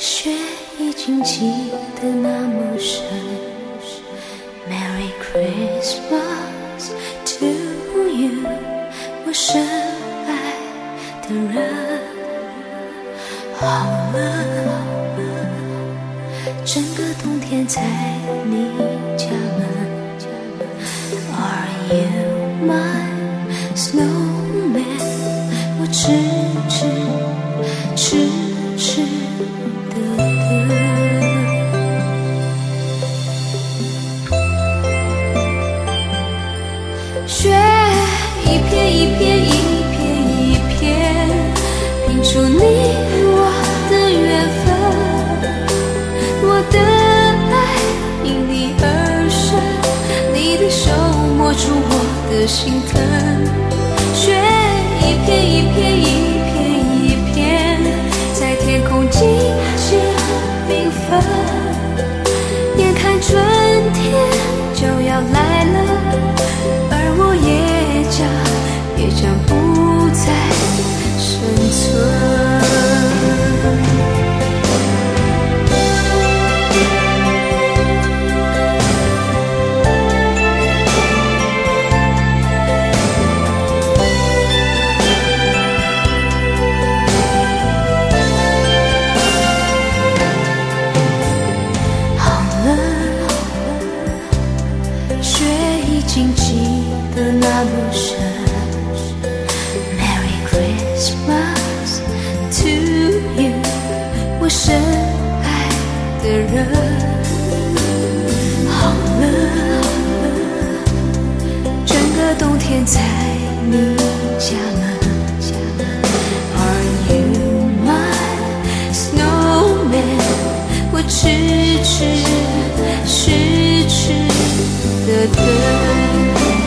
雪已经积得那么深。Merry Christmas to you， 我深爱的人。好了，整个冬天在你家门。Are you my snowman？ 我痴痴的等。雪一片一片一片一片，拼出你我的缘分。我的爱因你而生，你的手摸出我的心疼。雪一片一片一片一片，在天空静静缤纷。眼看春天就要来了，而我也将不再生存。那么深 Merry Christmas to you， 我深爱的人。好了，整个冬天在你家门。Are you my snowman？ 我痴的等。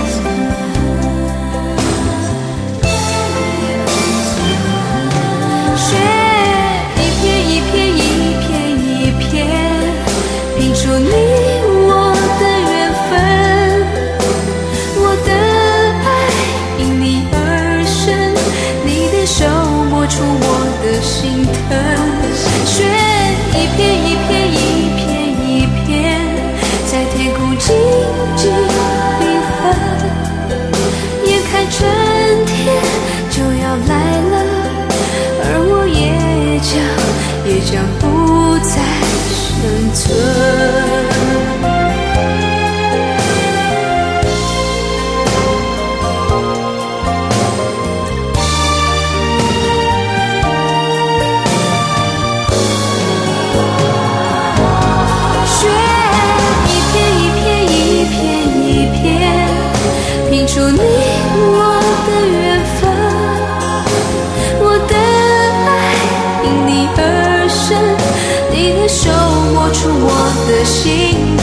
拼出你我的缘分，我的爱因你而生，你的手摸出我的心疼。雪一片一片一片一片，在天空静静缤纷。眼看春天就要来了，而我也将不再生存。雪一片一片一片一片，拼出你我的缘分。我的爱因你而生，你的手摸出我的心